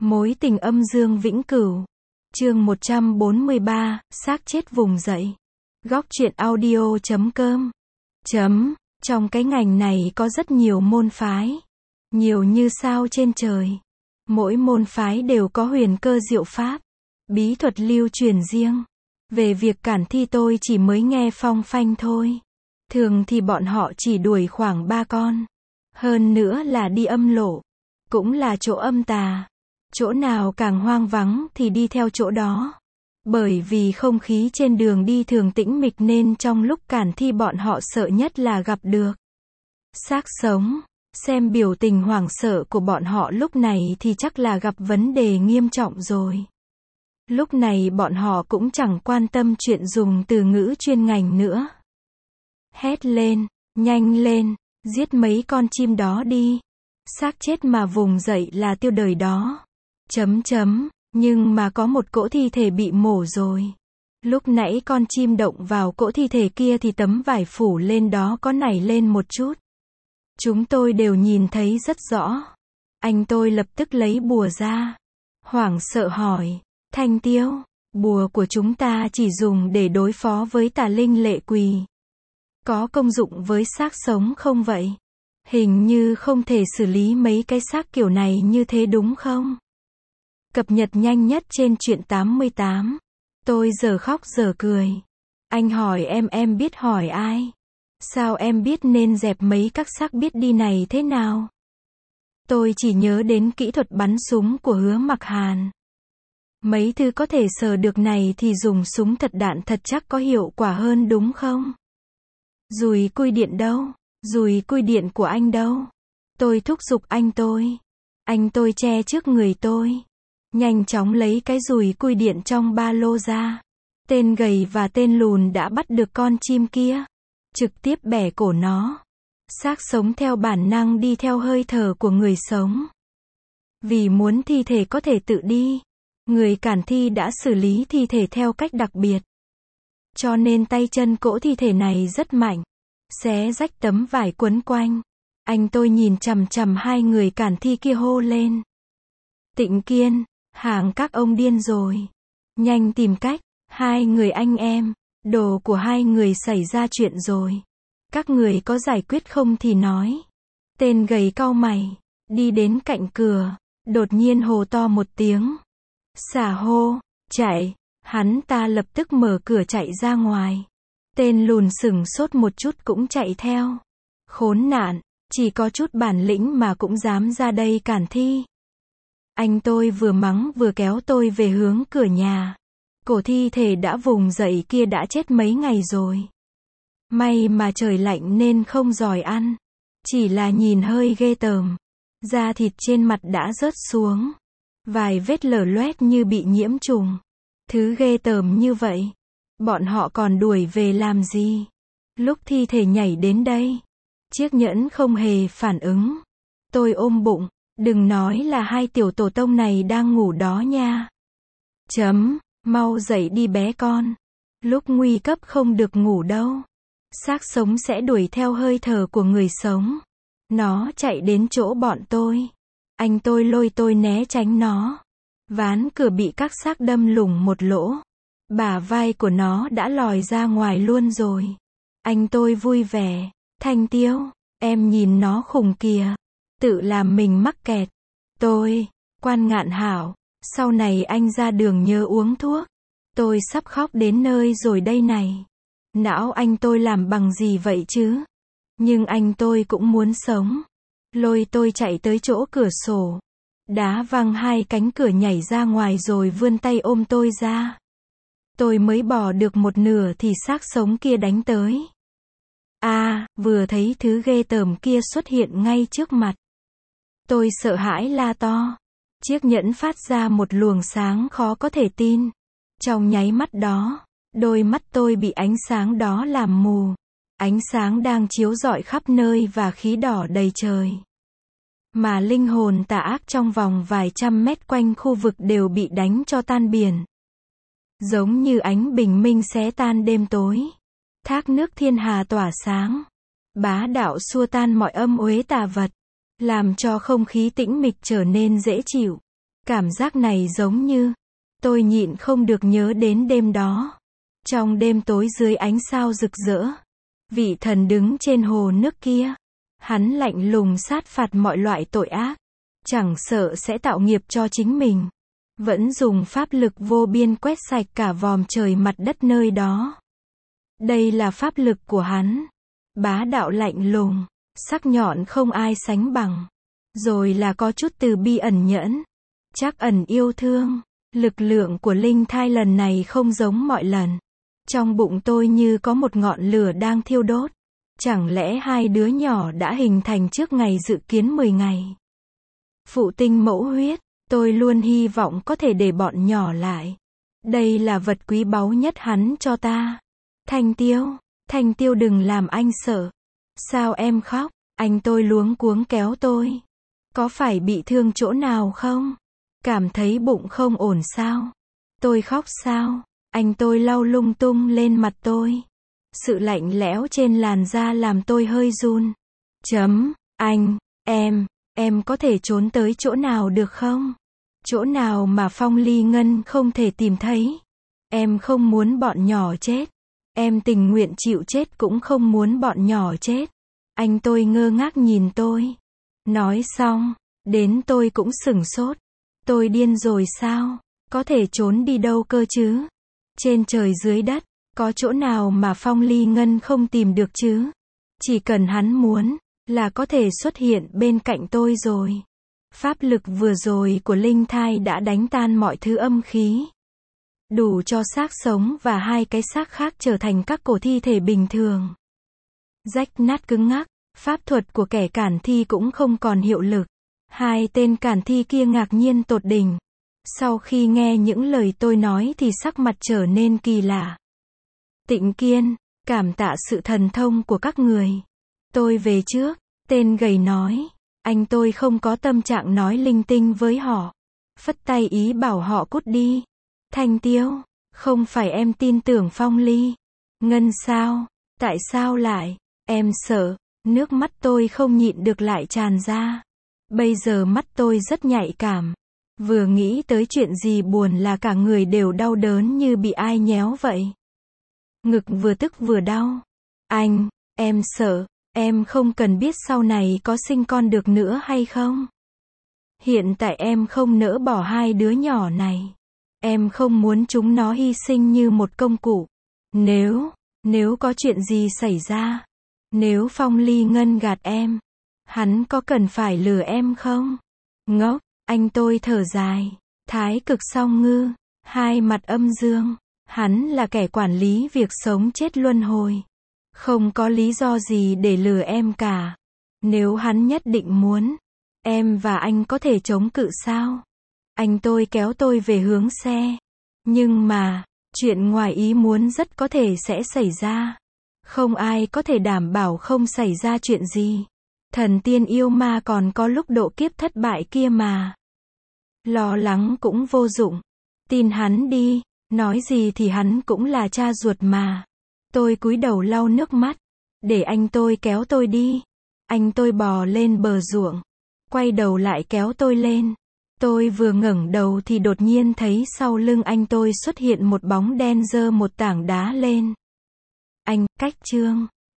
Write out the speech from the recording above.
Mối tình âm dương vĩnh cửu. Chương 143, xác chết vùng dậy. Góc truyện audio.com. Trong cái ngành này có rất nhiều môn phái. Nhiều như sao trên trời. Mỗi môn phái đều có huyền cơ diệu pháp. Bí thuật lưu truyền riêng. Về việc cản thi tôi chỉ mới nghe phong phanh thôi. Thường thì bọn họ chỉ đuổi khoảng 3 con. Hơn nữa là đi âm lộ. Cũng là chỗ âm tà. Chỗ nào càng hoang vắng thì đi theo chỗ đó. Bởi vì không khí trên đường đi thường tĩnh mịch nên trong lúc cản thi bọn họ sợ nhất là gặp được xác sống. Xem biểu tình hoảng sợ của bọn họ lúc này thì chắc là gặp vấn đề nghiêm trọng rồi. Lúc này bọn họ cũng chẳng quan tâm chuyện dùng từ ngữ chuyên ngành nữa. Hét lên, nhanh lên, giết mấy con chim đó đi. Xác chết mà vùng dậy là tiêu đời đó. Nhưng mà có một cỗ thi thể bị mổ rồi. Lúc nãy con chim động vào cỗ thi thể kia thì tấm vải phủ lên đó có nảy lên một chút. Chúng tôi đều nhìn thấy rất rõ. Anh tôi lập tức lấy bùa ra. Hoảng sợ hỏi, Thanh Tiêu, bùa của chúng ta chỉ dùng để đối phó với tà linh lệ quỷ. Có công dụng với xác sống không vậy? Hình như không thể xử lý mấy cái xác kiểu này như thế đúng không? Cập nhật nhanh nhất trên truyện 88. Tôi giờ khóc giờ cười. Anh hỏi em biết hỏi ai? Sao em biết nên dẹp mấy các xác biết đi này thế nào? Tôi chỉ nhớ đến kỹ thuật bắn súng của Hứa Mặc Hàn. Mấy thứ có thể sờ được này thì dùng súng thật đạn thật chắc có hiệu quả hơn đúng không? Dùi cui điện đâu? Dùi cui điện của anh đâu? Tôi thúc giục anh tôi. Anh tôi che trước người tôi. Nhanh chóng lấy cái dùi cui điện trong ba lô ra. Tên gầy và tên lùn đã bắt được con chim kia. Trực tiếp bẻ cổ nó. Xác sống theo bản năng đi theo hơi thở của người sống. Vì muốn thi thể có thể tự đi, người cản thi đã xử lý thi thể theo cách đặc biệt. Cho nên tay chân cỗ thi thể này rất mạnh. Xé rách tấm vải quấn quanh. Anh tôi nhìn chằm chằm hai người cản thi kia hô lên. Tịnh Kiên, hàng các ông điên rồi. Nhanh tìm cách. Hai người anh em, đồ của hai người xảy ra chuyện rồi. Các người có giải quyết không thì nói. Tên gầy cau mày, đi đến cạnh cửa, đột nhiên hô to một tiếng. Xả hô, chạy. Hắn ta lập tức mở cửa chạy ra ngoài. Tên lùn sửng sốt một chút cũng chạy theo. Khốn nạn, chỉ có chút bản lĩnh mà cũng dám ra đây cản thi. Anh tôi vừa mắng vừa kéo tôi về hướng cửa nhà. Cổ thi thể đã vùng dậy kia đã chết mấy ngày rồi. May mà trời lạnh nên không giỏi ăn. Chỉ là nhìn hơi ghê tởm. Da thịt trên mặt đã rớt xuống. Vài vết lở loét như bị nhiễm trùng. Thứ ghê tởm như vậy. Bọn họ còn đuổi về làm gì? Lúc thi thể nhảy đến đây. Chiếc nhẫn không hề phản ứng. Tôi ôm bụng. Đừng nói là hai tiểu tổ tông này đang ngủ đó nha. Mau dậy đi bé con. Lúc nguy cấp không được ngủ đâu. Xác sống sẽ đuổi theo hơi thở của người sống. Nó chạy đến chỗ bọn tôi. Anh tôi lôi tôi né tránh nó. Ván cửa bị các xác đâm lủng một lỗ. Bả vai của nó đã lòi ra ngoài luôn rồi. Anh tôi vui vẻ. Thanh Tiêu, em nhìn nó khủng kìa. Tự làm mình mắc kẹt. Quan Ngạn Hảo, sau này anh ra đường nhớ uống thuốc. Tôi sắp khóc đến nơi rồi đây này. Não anh tôi làm bằng gì vậy chứ? Nhưng anh tôi cũng muốn sống. Lôi tôi chạy tới chỗ cửa sổ. Đá văng hai cánh cửa nhảy ra ngoài rồi vươn tay ôm tôi ra. Tôi mới bỏ được một nửa thì xác sống kia đánh tới. Vừa thấy thứ ghê tởm kia xuất hiện ngay trước mặt. Tôi sợ hãi la to. Chiếc nhẫn phát ra một luồng sáng khó có thể tin. Trong nháy mắt đó, đôi mắt tôi bị ánh sáng đó làm mù. Ánh sáng đang chiếu rọi khắp nơi và khí đỏ đầy trời. Mà linh hồn tà ác trong vòng vài trăm mét quanh khu vực đều bị đánh cho tan biển. Giống như ánh bình minh xé tan đêm tối. Thác nước thiên hà tỏa sáng. Bá đạo xua tan mọi âm uế tà vật. Làm cho không khí tĩnh mịch trở nên dễ chịu. Cảm giác này giống như, tôi nhịn không được nhớ đến đêm đó. Trong đêm tối dưới ánh sao rực rỡ, vị thần đứng trên hồ nước kia. Hắn lạnh lùng sát phạt mọi loại tội ác. Chẳng sợ sẽ tạo nghiệp cho chính mình. Vẫn dùng pháp lực vô biên quét sạch cả vòm trời mặt đất nơi đó. Đây là pháp lực của hắn. Bá đạo lạnh lùng, sắc nhọn không ai sánh bằng. Rồi là có chút từ bi ẩn nhẫn, trắc ẩn yêu thương. Lực lượng của linh thai lần này không giống mọi lần. Trong bụng tôi như có một ngọn lửa đang thiêu đốt. Chẳng lẽ hai đứa nhỏ đã hình thành trước ngày dự kiến 10 ngày? Phụ tinh mẫu huyết, tôi luôn hy vọng có thể để bọn nhỏ lại. Đây là vật quý báu nhất hắn cho ta. Thanh Tiêu đừng làm anh sợ. Sao em khóc? Anh tôi luống cuống kéo tôi. Có phải bị thương chỗ nào không? Cảm thấy bụng không ổn sao? Tôi khóc sao? Anh tôi lau lung tung lên mặt tôi. Sự lạnh lẽo trên làn da làm tôi hơi run. Anh, em có thể trốn tới chỗ nào được không? Chỗ nào mà Phong Ly Ngân không thể tìm thấy? Em không muốn bọn nhỏ chết. Em tình nguyện chịu chết cũng không muốn bọn nhỏ chết. Anh tôi ngơ ngác nhìn tôi. Nói xong, đến tôi cũng sửng sốt. Tôi điên rồi sao? Có thể trốn đi đâu cơ chứ? Trên trời dưới đất, có chỗ nào mà Phong Ly Ngân không tìm được chứ? Chỉ cần hắn muốn, là có thể xuất hiện bên cạnh tôi rồi. Pháp lực vừa rồi của linh thai đã đánh tan mọi thứ âm khí. Đủ cho xác sống và hai cái xác khác trở thành các cổ thi thể bình thường. Rách nát cứng ngắc, pháp thuật của kẻ cản thi cũng không còn hiệu lực. Hai tên cản thi kia ngạc nhiên tột đỉnh. Sau khi nghe những lời tôi nói thì sắc mặt trở nên kỳ lạ. Tịnh Kiên, cảm tạ sự thần thông của các người. Tôi về trước, tên gầy nói. Anh tôi không có tâm trạng nói linh tinh với họ. Phất tay ý bảo họ cút đi. Thanh Tiêu, không phải em tin tưởng Phong Ly Ngân sao? Tại sao lại? Em sợ. Nước mắt tôi không nhịn được lại tràn ra. Bây giờ mắt tôi rất nhạy cảm. Vừa nghĩ tới chuyện gì buồn là cả người đều đau đớn như bị ai nhéo vậy. Ngực vừa tức vừa đau. Anh, em sợ. Em không cần biết sau này có sinh con được nữa hay không. Hiện tại em không nỡ bỏ hai đứa nhỏ này. Em không muốn chúng nó hy sinh như một công cụ. Nếu có chuyện gì xảy ra, nếu Phong Ly Ngân gạt em, hắn có cần phải lừa em không? Ngốc, anh tôi thở dài. Thái cực song ngư, hai mặt âm dương. Hắn là kẻ quản lý việc sống chết luân hồi. Không có lý do gì để lừa em cả. Nếu hắn nhất định muốn, em và anh có thể chống cự sao? Anh tôi kéo tôi về hướng xe. Nhưng mà, chuyện ngoài ý muốn rất có thể sẽ xảy ra. Không ai có thể đảm bảo không xảy ra chuyện gì. Thần tiên yêu ma còn có lúc độ kiếp thất bại kia mà. Lo lắng cũng vô dụng. Tin hắn đi, nói gì thì hắn cũng là cha ruột mà. Tôi cúi đầu lau nước mắt, để anh tôi kéo tôi đi. Anh tôi bò lên bờ ruộng, quay đầu lại kéo tôi lên. Tôi vừa ngẩng đầu thì đột nhiên thấy sau lưng anh tôi xuất hiện một bóng đen giơ một tảng đá lên. Anh, cách Trương.